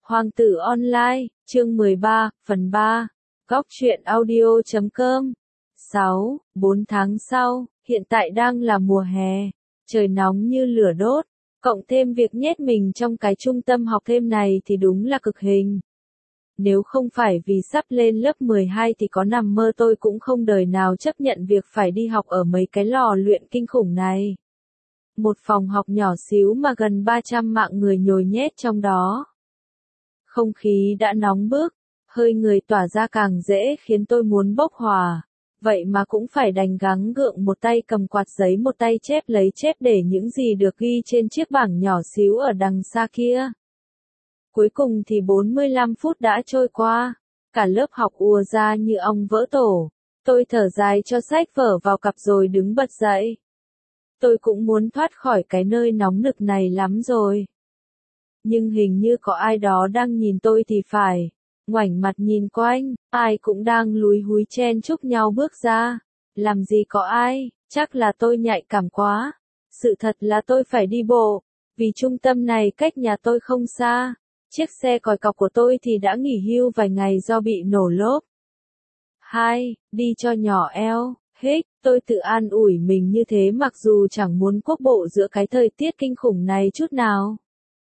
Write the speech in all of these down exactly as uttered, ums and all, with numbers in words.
Hoàng tử online, chương mười ba, phần ba. Góc truyện audio chấm com. sáu, bốn tháng sau, hiện tại đang là mùa hè, trời nóng như lửa đốt, cộng thêm việc nhét mình trong cái trung tâm học thêm này thì đúng là cực hình. Nếu không phải vì sắp lên lớp mười hai thì có nằm mơ tôi cũng không đời nào chấp nhận việc phải đi học ở mấy cái lò luyện kinh khủng này. Một phòng học nhỏ xíu mà gần ba trăm mạng người nhồi nhét trong đó. Không khí đã nóng bức, hơi người tỏa ra càng dễ khiến tôi muốn bốc hỏa. Vậy mà cũng phải đành gắng gượng, một tay cầm quạt giấy, một tay chép lấy chép để những gì được ghi trên chiếc bảng nhỏ xíu ở đằng xa kia. Cuối cùng thì bốn mươi lăm phút đã trôi qua, cả lớp học ùa ra như ong vỡ tổ. Tôi thở dài cho sách vở vào cặp rồi đứng bật dậy. Tôi cũng muốn thoát khỏi cái nơi nóng nực này lắm rồi. Nhưng hình như có ai đó đang nhìn tôi thì phải. Ngoảnh mặt nhìn quanh, ai cũng đang lúi húi chen chúc nhau bước ra. Làm gì có ai, chắc là tôi nhạy cảm quá. Sự thật là tôi phải đi bộ, vì trung tâm này cách nhà tôi không xa. Chiếc xe còi cọc của tôi thì đã nghỉ hưu vài ngày do bị nổ lốp. Hai, đi cho nhỏ eo, hích, tôi tự an ủi mình như thế mặc dù chẳng muốn quốc bộ giữa cái thời tiết kinh khủng này chút nào.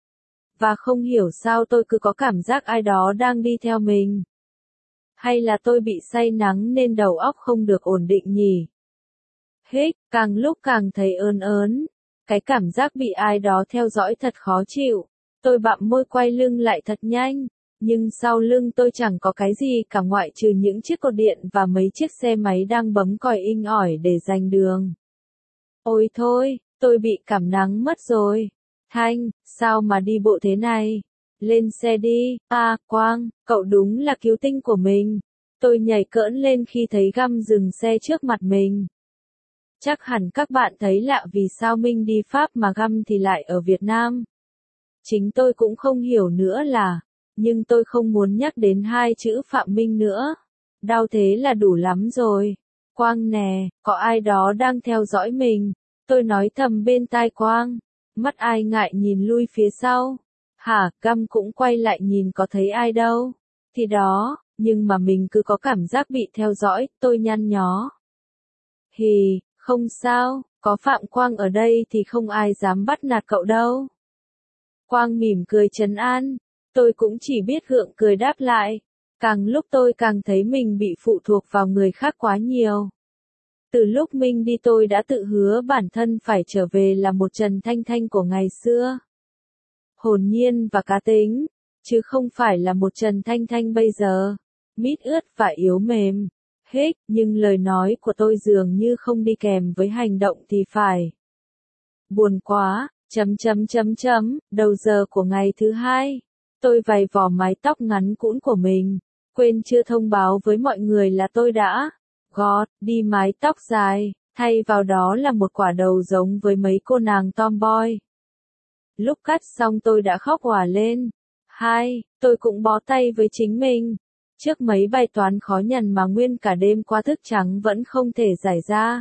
Và không hiểu sao tôi cứ có cảm giác ai đó đang đi theo mình. Hay là tôi bị say nắng nên đầu óc không được ổn định nhỉ? Hích, càng lúc càng thấy ớn ớn. Cái cảm giác bị ai đó theo dõi thật khó chịu. Tôi bặm môi quay lưng lại thật nhanh. Nhưng sau lưng tôi chẳng có cái gì cả ngoại trừ những chiếc cột điện và mấy chiếc xe máy đang bấm còi inh ỏi để giành đường. Ôi thôi, tôi bị cảm nắng mất rồi. Thanh, sao mà đi bộ thế này? Lên xe đi. À, Quang, cậu đúng là cứu tinh của mình. Tôi nhảy cỡn lên khi thấy Găm dừng xe trước mặt mình. Chắc hẳn các bạn thấy lạ vì sao Minh đi Pháp mà Găm thì lại ở Việt Nam. Chính tôi cũng không hiểu nữa là, nhưng tôi không muốn nhắc đến hai chữ Phạm Minh nữa. Đau thế là đủ lắm rồi. Quang nè, có ai đó đang theo dõi mình. Tôi nói thầm bên tai Quang. Mắt ai ngại nhìn lui phía sau. Hả, Găm cũng quay lại nhìn có thấy ai đâu. Thì đó, nhưng mà mình cứ có cảm giác bị theo dõi, tôi nhăn nhó. Hì, không sao, có Phạm Quang ở đây thì không ai dám bắt nạt cậu đâu. Quang mỉm cười trấn an, tôi cũng chỉ biết gượng cười đáp lại. Càng lúc tôi càng thấy mình bị phụ thuộc vào người khác quá nhiều. Từ lúc Minh đi tôi đã tự hứa bản thân phải trở về là một Trần Thanh Thanh của ngày xưa. Hồn nhiên và cá tính, chứ không phải là một Trần Thanh Thanh bây giờ, mít ướt và yếu mềm. Hích, nhưng lời nói của tôi dường như không đi kèm với hành động thì phải. Buồn quá, chấm chấm chấm chấm, đầu giờ của ngày thứ hai. Tôi vầy vò mái tóc ngắn cũn của mình, quên chưa thông báo với mọi người là tôi đã gót đi mái tóc dài, thay vào đó là một quả đầu giống với mấy cô nàng tomboy. Lúc cắt xong tôi đã khóc òa lên. Hai, tôi cũng bó tay với chính mình. Trước mấy bài toán khó nhằn mà nguyên cả đêm qua thức trắng vẫn không thể giải ra.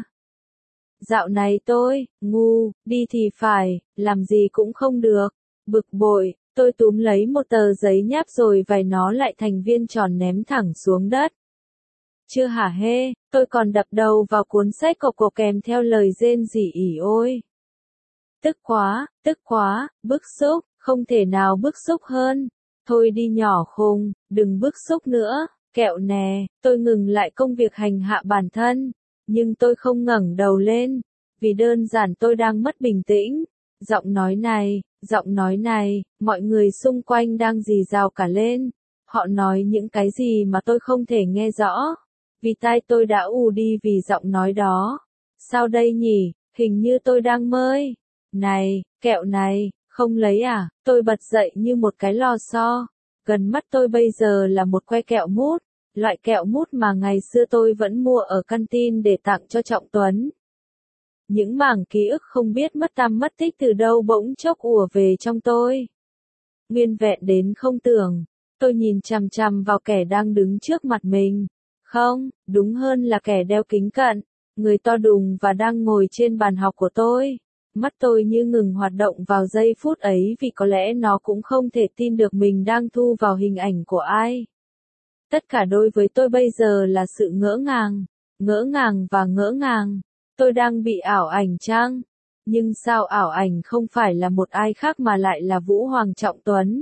Dạo này tôi, ngu, đi thì phải, làm gì cũng không được. Bực bội, tôi túm lấy một tờ giấy nháp rồi vài nó lại thành viên tròn ném thẳng xuống đất. Chưa hả hê, tôi còn đập đầu vào cuốn sách cộc cộc kèm theo lời rên rỉ ỉ ôi. Tức quá, tức quá, bức xúc, không thể nào bức xúc hơn. Thôi đi nhỏ khùng, đừng bức xúc nữa, kẹo nè, tôi ngừng lại công việc hành hạ bản thân. Nhưng tôi không ngẩng đầu lên, vì đơn giản tôi đang mất bình tĩnh. Giọng nói này, giọng nói này, mọi người xung quanh đang rì rào cả lên. Họ nói những cái gì mà tôi không thể nghe rõ. Vì tai tôi đã ù đi vì giọng nói đó. Sao đây nhỉ, hình như tôi đang mơ. Này, kẹo này, không lấy à? Tôi bật dậy như một cái lò xo. Gần mắt tôi bây giờ là một que kẹo mút. Loại kẹo mút mà ngày xưa tôi vẫn mua ở canteen để tặng cho Trọng Tuấn. Những mảng ký ức không biết mất tăm mất tích từ đâu bỗng chốc ùa về trong tôi. Nguyên vẹn đến không tưởng, tôi nhìn chằm chằm vào kẻ đang đứng trước mặt mình. Không, đúng hơn là kẻ đeo kính cận, người to đùng và đang ngồi trên bàn học của tôi. Mắt tôi như ngừng hoạt động vào giây phút ấy vì có lẽ nó cũng không thể tin được mình đang thu vào hình ảnh của ai. Tất cả đối với tôi bây giờ là sự ngỡ ngàng, ngỡ ngàng và ngỡ ngàng. Tôi đang bị ảo ảnh chăng? Nhưng sao ảo ảnh không phải là một ai khác mà lại là Vũ Hoàng Trọng Tuấn?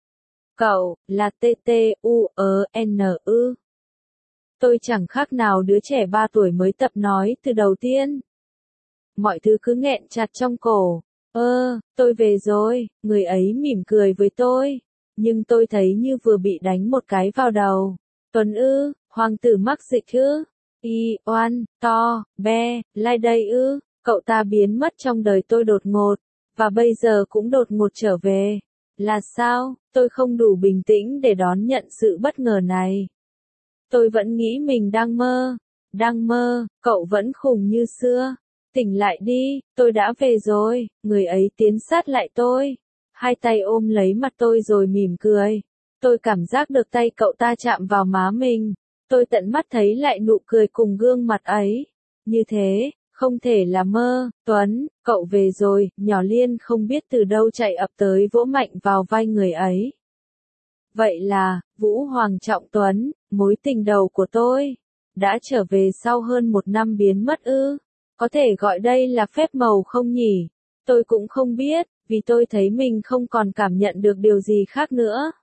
Cậu, là T T U E N ư? Tôi chẳng khác nào đứa trẻ ba tuổi mới tập nói từ đầu tiên. Mọi thứ cứ nghẹn chặt trong cổ. Ơ, tôi về rồi, người ấy mỉm cười với tôi. Nhưng tôi thấy như vừa bị đánh một cái vào đầu. Tuấn ư, hoàng tử mắc dịch ư? Y, oan, to, be, lai đây ư? Cậu ta biến mất trong đời tôi đột ngột, và bây giờ cũng đột ngột trở về. Là sao? Tôi không đủ bình tĩnh để đón nhận sự bất ngờ này. Tôi vẫn nghĩ mình đang mơ. Đang mơ, cậu vẫn khùng như xưa. Tỉnh lại đi, tôi đã về rồi. Người ấy tiến sát lại tôi. Hai tay ôm lấy mặt tôi rồi mỉm cười. Tôi cảm giác được tay cậu ta chạm vào má mình. Tôi tận mắt thấy lại nụ cười cùng gương mặt ấy. Như thế, không thể là mơ. Tuấn, cậu về rồi. Nhỏ Liên không biết từ đâu chạy ập tới vỗ mạnh vào vai người ấy. Vậy là, Vũ Hoàng Trọng Tuấn, mối tình đầu của tôi, đã trở về sau hơn một năm biến mất ư? Có thể gọi đây là phép màu không nhỉ? Tôi cũng không biết, vì tôi thấy mình không còn cảm nhận được điều gì khác nữa.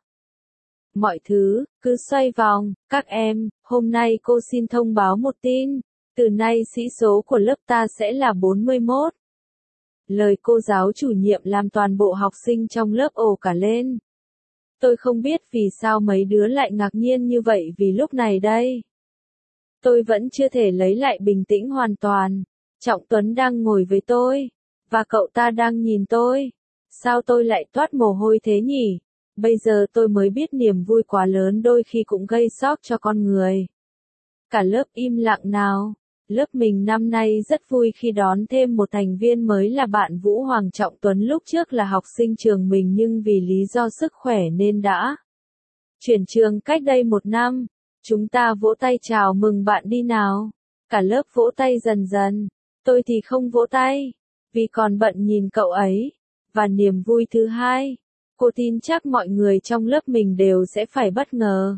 Mọi thứ, cứ xoay vòng. Các em, hôm nay cô xin thông báo một tin. Từ nay sĩ số của lớp ta sẽ là bốn mươi mốt. Lời cô giáo chủ nhiệm làm toàn bộ học sinh trong lớp ồ cả lên. Tôi không biết vì sao mấy đứa lại ngạc nhiên như vậy vì lúc này đây. Tôi vẫn chưa thể lấy lại bình tĩnh hoàn toàn. Trọng Tuấn đang ngồi với tôi. Và cậu ta đang nhìn tôi. Sao tôi lại toát mồ hôi thế nhỉ? Bây giờ tôi mới biết niềm vui quá lớn đôi khi cũng gây sốc cho con người. Cả lớp im lặng nào. Lớp mình năm nay rất vui khi đón thêm một thành viên mới là bạn Vũ Hoàng Trọng Tuấn, lúc trước là học sinh trường mình nhưng vì lý do sức khỏe nên đã chuyển trường cách đây một năm. Chúng ta vỗ tay chào mừng bạn đi nào. Cả lớp vỗ tay dần dần. Tôi thì không vỗ tay, vì còn bận nhìn cậu ấy. Và niềm vui thứ hai, cô tin chắc mọi người trong lớp mình đều sẽ phải bất ngờ.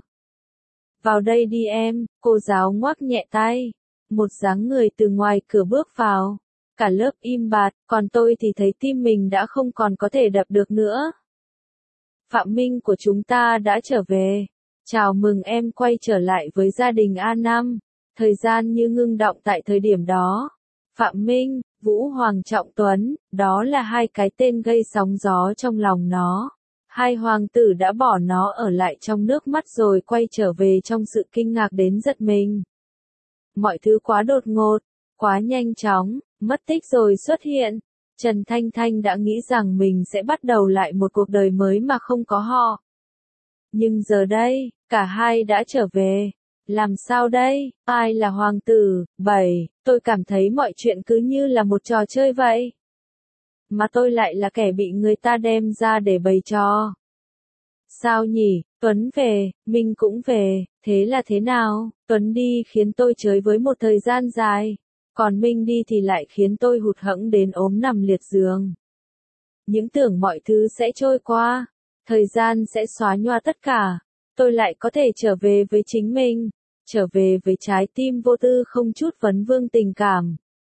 Vào đây đi em, cô giáo ngoắc nhẹ tay. Một dáng người từ ngoài cửa bước vào. Cả lớp im bặt, còn tôi thì thấy tim mình đã không còn có thể đập được nữa. Phạm Minh của chúng ta đã trở về. Chào mừng em quay trở lại với gia đình A năm. Thời gian như ngưng động tại thời điểm đó. Phạm Minh, Vũ Hoàng Trọng Tuấn, đó là hai cái tên gây sóng gió trong lòng nó. Hai hoàng tử đã bỏ nó ở lại trong nước mắt rồi quay trở về trong sự kinh ngạc đến giật mình. Mọi thứ quá đột ngột, quá nhanh chóng, mất tích rồi xuất hiện. Trần Thanh Thanh đã nghĩ rằng mình sẽ bắt đầu lại một cuộc đời mới mà không có họ. Nhưng giờ đây, cả hai đã trở về. Làm sao đây? Ai là hoàng tử? Bảy, tôi cảm thấy mọi chuyện cứ như là một trò chơi vậy. Mà tôi lại là kẻ bị người ta đem ra để bày trò. Sao nhỉ? Tuấn về, Minh cũng về, thế là thế nào? Tuấn đi khiến tôi chơi với một thời gian dài. Còn Minh đi thì lại khiến tôi hụt hẫng đến ốm nằm liệt giường. Những tưởng mọi thứ sẽ trôi qua. Thời gian sẽ xóa nhòa tất cả. Tôi lại có thể trở về với chính mình. Trở về với trái tim vô tư không chút vấn vương tình cảm.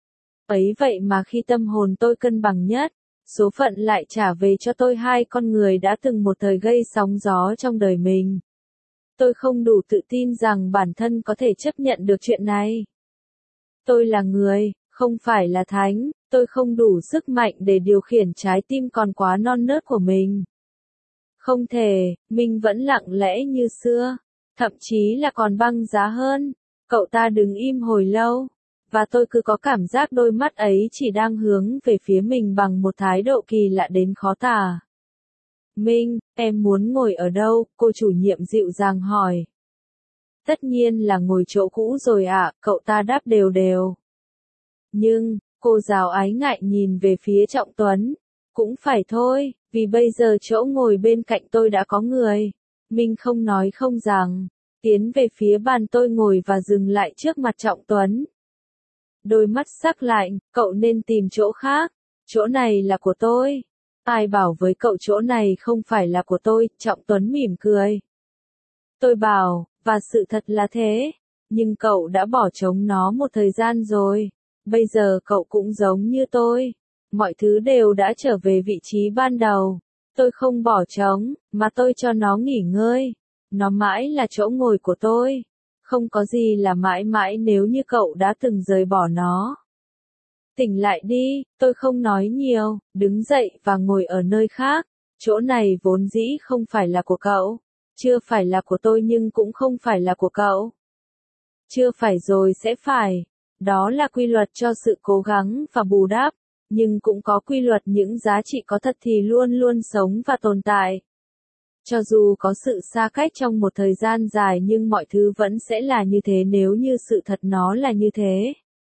Ấy vậy mà khi tâm hồn tôi cân bằng nhất, số phận lại trả về cho tôi hai con người đã từng một thời gây sóng gió trong đời mình. Tôi không đủ tự tin rằng bản thân có thể chấp nhận được chuyện này. Tôi là người, không phải là thánh, tôi không đủ sức mạnh để điều khiển trái tim còn quá non nớt của mình. Không thể, mình vẫn lặng lẽ như xưa, thậm chí là còn băng giá hơn. Cậu ta đứng im hồi lâu, và tôi cứ có cảm giác đôi mắt ấy chỉ đang hướng về phía mình bằng một thái độ kỳ lạ đến khó tả. Minh, em muốn ngồi ở đâu? Cô chủ nhiệm dịu dàng hỏi. Tất nhiên là ngồi chỗ cũ rồi ạ, à, cậu ta đáp đều đều. Nhưng, cô giáo ái ngại nhìn về phía Trọng Tuấn. Cũng phải thôi, vì bây giờ chỗ ngồi bên cạnh tôi đã có người. Minh không nói không rằng, tiến về phía bàn tôi ngồi và dừng lại trước mặt Trọng Tuấn. Đôi mắt sắc lạnh, cậu nên tìm chỗ khác. chỗ này là của tôi. Ai bảo với cậu chỗ này không phải là của tôi, Trọng Tuấn mỉm cười. Tôi bảo, và sự thật là thế. Nhưng cậu đã bỏ trống nó một thời gian rồi. Bây giờ cậu cũng giống như tôi. Mọi thứ đều đã trở về vị trí ban đầu. Tôi không bỏ trống, mà tôi cho nó nghỉ ngơi. Nó mãi là chỗ ngồi của tôi. Không có gì là mãi mãi nếu như cậu đã từng rời bỏ nó. Tỉnh lại đi, tôi không nói nhiều, đứng dậy và ngồi ở nơi khác. Chỗ này vốn dĩ không phải là của cậu. Chưa phải là của tôi nhưng cũng không phải là của cậu. Chưa phải rồi sẽ phải. Đó là quy luật cho sự cố gắng và bù đắp. Nhưng cũng có quy luật những giá trị có thật thì luôn luôn sống và tồn tại. Cho dù có sự xa cách trong một thời gian dài nhưng mọi thứ vẫn sẽ là như thế nếu như sự thật nó là như thế.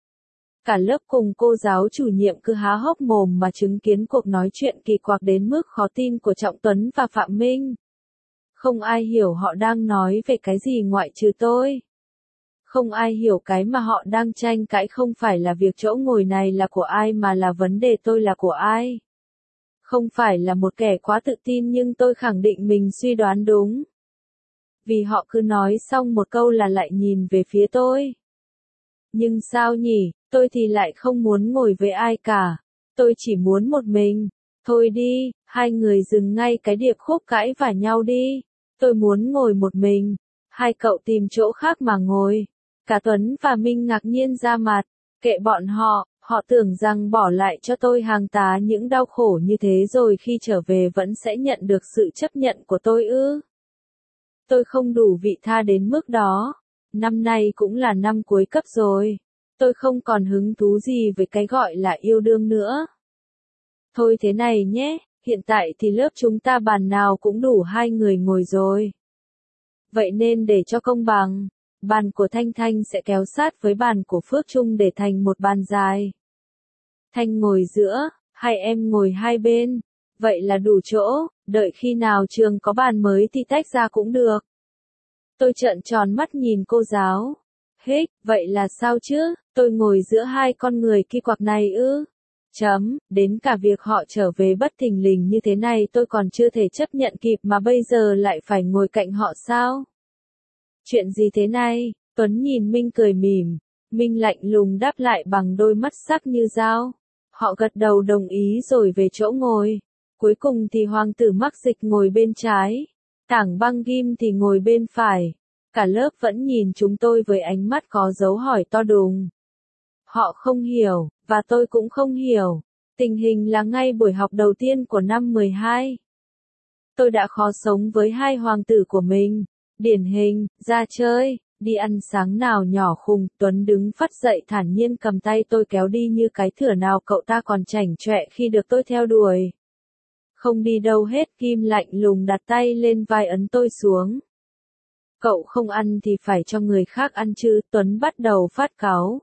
Cả lớp cùng cô giáo chủ nhiệm cứ há hốc mồm mà chứng kiến cuộc nói chuyện kỳ quặc đến mức khó tin của Trọng Tuấn và Phạm Minh. Không ai hiểu họ đang nói về cái gì ngoại trừ tôi. Không ai hiểu cái mà họ đang tranh cãi không phải là việc chỗ ngồi này là của ai mà là vấn đề tôi là của ai. Không phải là một kẻ quá tự tin nhưng tôi khẳng định mình suy đoán đúng. Vì họ cứ nói xong một câu là lại nhìn về phía tôi. Nhưng sao nhỉ, tôi thì lại không muốn ngồi với ai cả. Tôi chỉ muốn một mình. Thôi đi, hai người dừng ngay cái điệp khúc cãi vả nhau đi. Tôi muốn ngồi một mình. Hai cậu tìm chỗ khác mà ngồi. Cả Tuấn và Minh ngạc nhiên ra mặt. Kệ bọn họ, họ tưởng rằng bỏ lại cho tôi hàng tá những đau khổ như thế rồi khi trở về vẫn sẽ nhận được sự chấp nhận của tôi ư. Tôi không đủ vị tha đến mức đó. Năm nay cũng là năm cuối cấp rồi. Tôi không còn hứng thú gì với cái gọi là yêu đương nữa. Thôi thế này nhé, hiện tại thì lớp chúng ta bàn nào cũng đủ hai người ngồi rồi. Vậy nên để cho công bằng, bàn của Thanh Thanh sẽ kéo sát với bàn của Phước Trung để thành một bàn dài. Thanh ngồi giữa, hai em ngồi hai bên. Vậy là đủ chỗ, đợi khi nào trường có bàn mới thì tách ra cũng được. Tôi trợn tròn mắt nhìn cô giáo. Hích, vậy là sao chứ, tôi ngồi giữa hai con người kỳ quặc này ư? Chấm, đến cả việc họ trở về bất thình lình như thế này tôi còn chưa thể chấp nhận kịp mà bây giờ lại phải ngồi cạnh họ sao? Chuyện gì thế này? Tuấn nhìn Minh cười mỉm. Minh lạnh lùng đáp lại bằng đôi mắt sắc như dao. Họ gật đầu đồng ý rồi về chỗ ngồi. Cuối cùng thì hoàng tử Mắc Dịch ngồi bên trái. Tảng Băng Ghim thì ngồi bên phải. Cả lớp vẫn nhìn chúng tôi với ánh mắt có dấu hỏi to đùng. Họ không hiểu, và tôi cũng không hiểu. Tình hình là ngay buổi học đầu tiên của năm mười hai. Tôi đã khó sống với hai hoàng tử của mình. Điển hình, ra chơi, đi ăn sáng nào nhỏ khùng. Tuấn đứng phắt dậy thản nhiên cầm tay tôi kéo đi như cái thửa nào cậu ta còn chảnh chọe khi được tôi theo đuổi. Không đi đâu hết, Kim lạnh lùng đặt tay lên vai ấn tôi xuống. Cậu không ăn thì phải cho người khác ăn chứ, Tuấn bắt đầu phát cáu.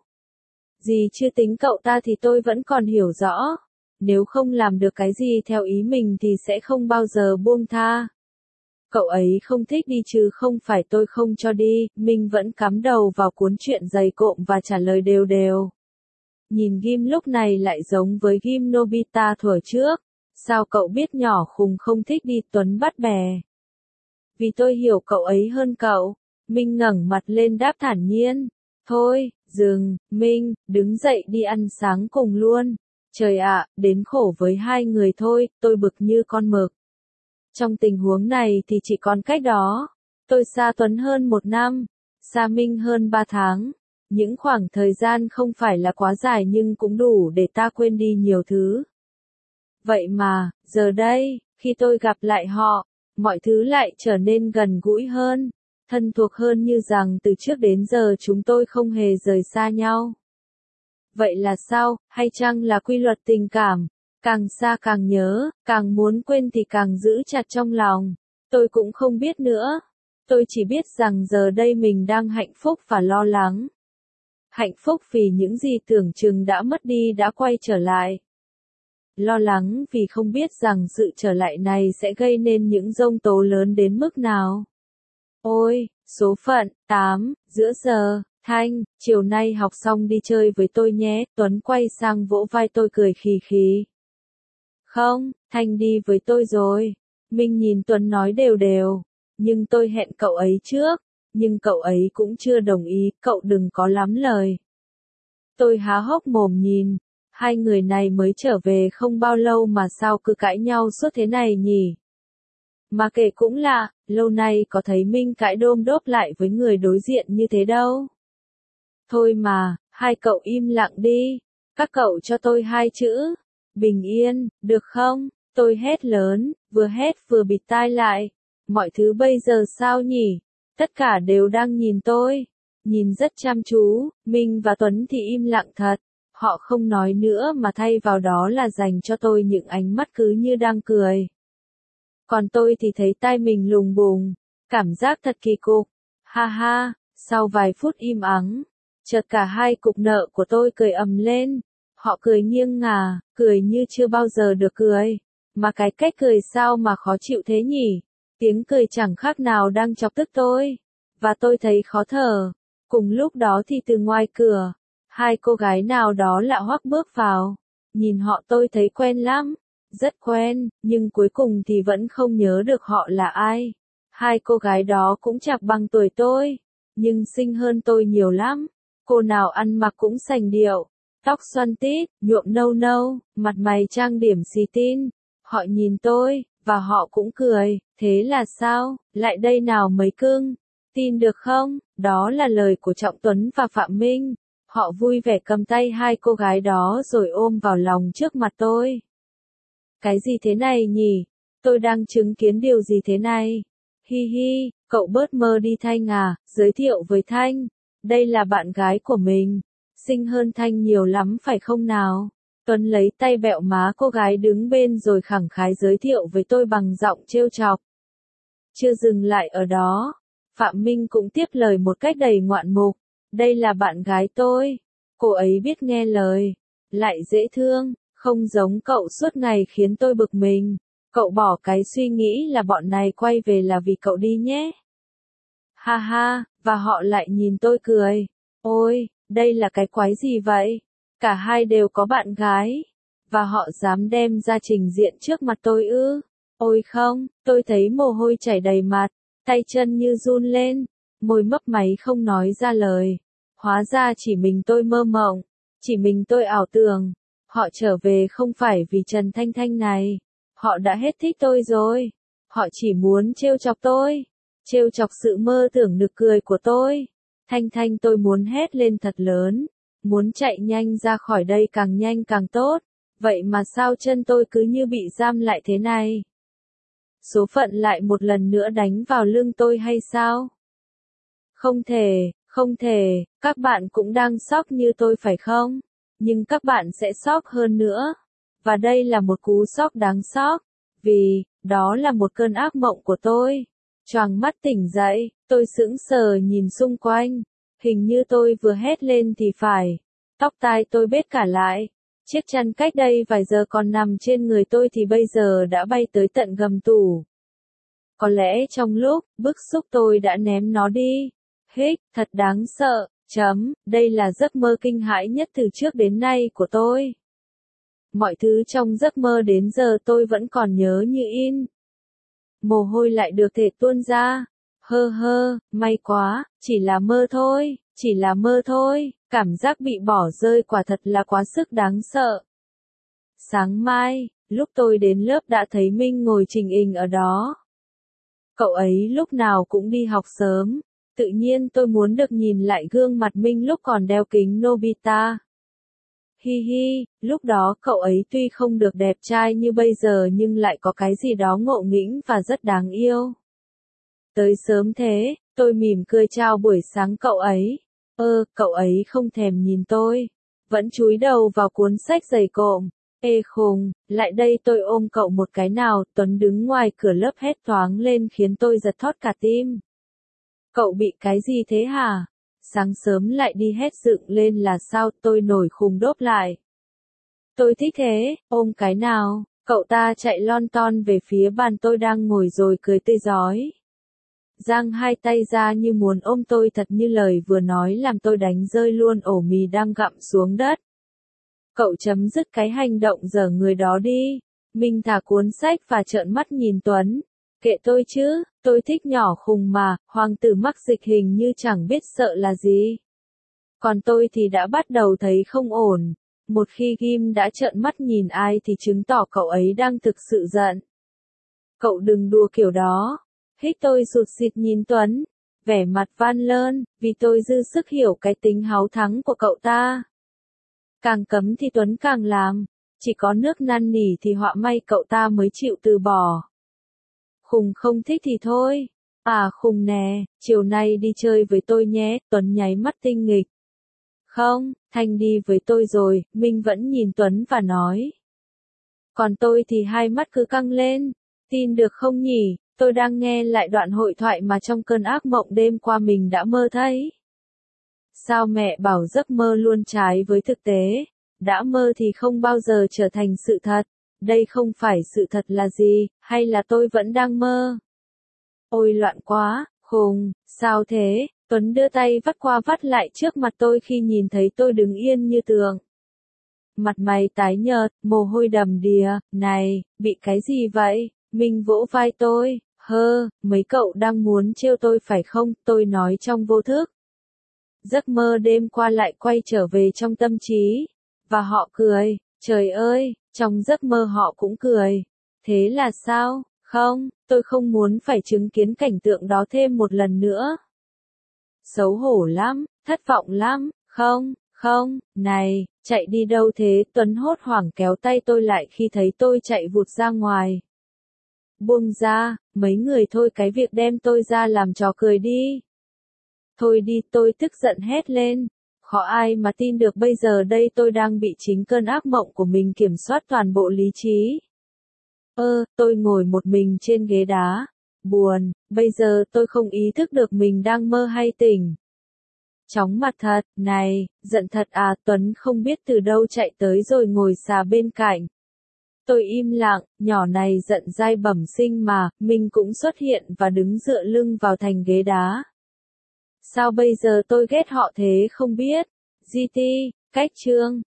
Gì chưa tính cậu ta thì tôi vẫn còn hiểu rõ. Nếu không làm được cái gì theo ý mình thì sẽ không bao giờ buông tha. Cậu ấy không thích đi chứ không phải tôi không cho đi, mình vẫn cắm đầu vào cuốn truyện dày cộm và trả lời đều đều. Nhìn Ghim lúc này lại giống với Ghim Nobita thuở trước. Sao cậu biết nhỏ khùng không thích đi, Tuấn bắt bè. Vì tôi hiểu cậu ấy hơn cậu. Minh ngẩng mặt lên đáp thản nhiên. Thôi, dừng, Minh, đứng dậy đi ăn sáng cùng luôn. Trời ạ, đến khổ với hai người thôi, tôi bực như con mực. Trong tình huống này thì chỉ còn cách đó. Tôi xa Tuấn hơn một năm, xa Minh hơn ba tháng. Những khoảng thời gian không phải là quá dài nhưng cũng đủ để ta quên đi nhiều thứ. Vậy mà, giờ đây, khi tôi gặp lại họ, mọi thứ lại trở nên gần gũi hơn, thân thuộc hơn như rằng từ trước đến giờ chúng tôi không hề rời xa nhau. Vậy là sao, hay chăng là quy luật tình cảm, càng xa càng nhớ, càng muốn quên thì càng giữ chặt trong lòng, tôi cũng không biết nữa. Tôi chỉ biết rằng giờ đây mình đang hạnh phúc và lo lắng. Hạnh phúc vì những gì tưởng chừng đã mất đi đã quay trở lại. Lo lắng vì không biết rằng sự trở lại này sẽ gây nên những giông tố lớn đến mức nào. Ôi, số phận, tám, giữa giờ, Thanh, chiều nay học xong đi chơi với tôi nhé, Tuấn quay sang vỗ vai tôi cười khì khì. Không, Thanh đi với tôi rồi. Minh nhìn Tuấn nói đều đều. Nhưng tôi hẹn cậu ấy trước. Nhưng cậu ấy cũng chưa đồng ý, cậu đừng có lắm lời. Tôi há hốc mồm nhìn. Hai người này mới trở về không bao lâu mà sao cứ cãi nhau suốt thế này nhỉ? Mà kể cũng lạ, lâu nay có thấy Minh cãi đôm đốp lại với người đối diện như thế đâu. Thôi mà, hai cậu im lặng đi. Các cậu cho tôi hai chữ. Bình yên, được không? Tôi hét lớn, vừa hét vừa bịt tai lại. Mọi thứ bây giờ sao nhỉ? Tất cả đều đang nhìn tôi. Nhìn rất chăm chú, Minh và Tuấn thì im lặng thật. Họ không nói nữa mà thay vào đó là dành cho tôi những ánh mắt cứ như đang cười. Còn tôi thì thấy tai mình lùng bùng. Cảm giác thật kỳ cục. Ha ha, sau vài phút im ắng. Chợt cả hai cục nợ của tôi cười ầm lên. Họ cười nghiêng ngả, cười như chưa bao giờ được cười. Mà cái cách cười sao mà khó chịu thế nhỉ? Tiếng cười chẳng khác nào đang chọc tức tôi. Và tôi thấy khó thở. Cùng lúc đó thì từ ngoài cửa, hai cô gái nào đó lạ hoắc bước vào. Nhìn họ tôi thấy quen lắm. Rất quen, nhưng cuối cùng thì vẫn không nhớ được họ là ai. Hai cô gái đó cũng chạc bằng tuổi tôi, nhưng xinh hơn tôi nhiều lắm. Cô nào ăn mặc cũng sành điệu, tóc xoăn tít, nhuộm nâu nâu, mặt mày trang điểm xì tin. Họ nhìn tôi, và họ cũng cười, thế là sao, lại đây nào mấy cưng, tin được không? Đó là lời của Trọng Tuấn và Phạm Minh. Họ vui vẻ cầm tay hai cô gái đó rồi ôm vào lòng trước mặt tôi. Cái gì thế này nhỉ? Tôi đang chứng kiến điều gì thế này? Hi hi, cậu bớt mơ đi Thanh à, giới thiệu với Thanh. Đây là bạn gái của mình. Xinh hơn Thanh nhiều lắm phải không nào? Tuấn lấy tay bẹo má cô gái đứng bên rồi khẳng khái giới thiệu với tôi bằng giọng trêu chọc. Chưa dừng lại ở đó, Phạm Minh cũng tiếp lời một cách đầy ngoạn mục. Đây là bạn gái tôi. Cô ấy biết nghe lời, lại dễ thương, không giống cậu suốt ngày khiến tôi bực mình. Cậu bỏ cái suy nghĩ là bọn này quay về là vì cậu đi nhé. Ha ha, và họ lại nhìn tôi cười. Ôi, đây là cái quái gì vậy? Cả hai đều có bạn gái. Và họ dám đem ra trình diện trước mặt tôi ư? Ôi không, tôi thấy mồ hôi chảy đầy mặt, tay chân như run lên, môi mấp máy không nói ra lời. Hóa ra chỉ mình tôi mơ mộng, chỉ mình tôi ảo tưởng. Họ trở về không phải vì Trần Thanh Thanh này. Họ đã hết thích tôi rồi. Họ chỉ muốn trêu chọc tôi. Trêu chọc sự mơ tưởng nực cười của tôi. Thanh Thanh tôi muốn hét lên thật lớn. Muốn chạy nhanh ra khỏi đây càng nhanh càng tốt. Vậy mà sao chân tôi cứ như bị giam lại thế này? Số phận lại một lần nữa đánh vào lưng tôi hay sao? Không thể, không thể, các bạn cũng đang sốc như tôi phải không? Nhưng các bạn sẽ sốc hơn nữa. Và đây là một cú sốc đáng sốc. Vì, đó là một cơn ác mộng của tôi. Choàng mắt tỉnh dậy, tôi sững sờ nhìn xung quanh. Hình như tôi vừa hét lên thì phải. Tóc tai tôi bết cả lại. Chiếc chăn cách đây vài giờ còn nằm trên người tôi thì bây giờ đã bay tới tận gầm tủ. Có lẽ trong lúc bức xúc tôi đã ném nó đi. Hích, thật đáng sợ, chấm, đây là giấc mơ kinh hãi nhất từ trước đến nay của tôi. Mọi thứ trong giấc mơ đến giờ tôi vẫn còn nhớ như in. Mồ hôi lại được thể tuôn ra. Hơ hơ, may quá, chỉ là mơ thôi, chỉ là mơ thôi, cảm giác bị bỏ rơi quả thật là quá sức đáng sợ. Sáng mai, lúc tôi đến lớp đã thấy Minh ngồi trình hình ở đó. Cậu ấy lúc nào cũng đi học sớm, tự nhiên tôi muốn được nhìn lại gương mặt Minh lúc còn đeo kính Nobita. Hi hi, lúc đó cậu ấy tuy không được đẹp trai như bây giờ nhưng lại có cái gì đó ngộ nghĩnh và rất đáng yêu. Tới sớm thế, tôi mỉm cười chào buổi sáng cậu ấy. Ơ, cậu ấy không thèm nhìn tôi, vẫn chúi đầu vào cuốn sách dày cộm. Ê khùng, lại đây tôi ôm cậu một cái nào. Tuấn đứng ngoài cửa lớp hét toáng lên khiến tôi giật thót cả tim. Cậu bị cái gì thế hả? Sáng sớm lại đi hét dựng lên là sao? Tôi nổi khùng đốp lại. Tôi thích thế, ôm cái nào. Cậu ta chạy lon ton về phía bàn tôi đang ngồi rồi cười tươi rói. Giang hai tay ra như muốn ôm tôi thật như lời vừa nói làm tôi đánh rơi luôn ổ mì đang gặm xuống đất. Cậu chấm dứt cái hành động dở người đó đi. Minh thả cuốn sách và trợn mắt nhìn Tuấn. Kệ tôi chứ, tôi thích nhỏ khùng mà, hoàng tử mắc dịch hình như chẳng biết sợ là gì. Còn tôi thì đã bắt đầu thấy không ổn. Một khi Ghim đã trợn mắt nhìn ai thì chứng tỏ cậu ấy đang thực sự giận. Cậu đừng đùa kiểu đó. Hích tôi sụt sịt nhìn Tuấn, vẻ mặt van lơn, vì tôi dư sức hiểu cái tính háo thắng của cậu ta. Càng cấm thì Tuấn càng làm, chỉ có nước năn nỉ thì họa may cậu ta mới chịu từ bỏ. Khùng không thích thì thôi. À khùng nè, chiều nay đi chơi với tôi nhé, Tuấn nháy mắt tinh nghịch. Không, Thanh đi với tôi rồi, Minh vẫn nhìn Tuấn và nói. Còn tôi thì hai mắt cứ căng lên, tin được không nhỉ, tôi đang nghe lại đoạn hội thoại mà trong cơn ác mộng đêm qua mình đã mơ thấy. Sao mẹ bảo giấc mơ luôn trái với thực tế, đã mơ thì không bao giờ trở thành sự thật, đây không phải sự thật là gì, hay là tôi vẫn đang mơ? Ôi loạn quá, khùng, sao thế? Tuấn đưa tay vắt qua vắt lại trước mặt tôi khi nhìn thấy tôi đứng yên như tường. Mặt mày tái nhợt, mồ hôi đầm đìa, này, bị cái gì vậy? Minh vỗ vai tôi, hơ, mấy cậu đang muốn trêu tôi phải không? Tôi nói trong vô thức. Giấc mơ đêm qua lại quay trở về trong tâm trí. Và họ cười, trời ơi, trong giấc mơ họ cũng cười. Thế là sao? Không, tôi không muốn phải chứng kiến cảnh tượng đó thêm một lần nữa. Xấu hổ lắm, thất vọng lắm, không, không, này, chạy đi đâu thế? Tuấn hốt hoảng kéo tay tôi lại khi thấy tôi chạy vụt ra ngoài. Buông ra, mấy người thôi cái việc đem tôi ra làm trò cười đi. Thôi đi, tôi tức giận hét lên. Khó ai mà tin được bây giờ đây tôi đang bị chính cơn ác mộng của mình kiểm soát toàn bộ lý trí. Ơ, tôi ngồi một mình trên ghế đá. Buồn, bây giờ tôi không ý thức được mình đang mơ hay tỉnh. Chóng mặt thật, này, giận thật à? Tuấn không biết từ đâu chạy tới rồi ngồi xà bên cạnh. Tôi im lặng, nhỏ này giận dai bẩm sinh mà, Minh cũng xuất hiện và đứng dựa lưng vào thành ghế đá. Sao bây giờ tôi ghét họ thế không biết? giê tê, cách chương.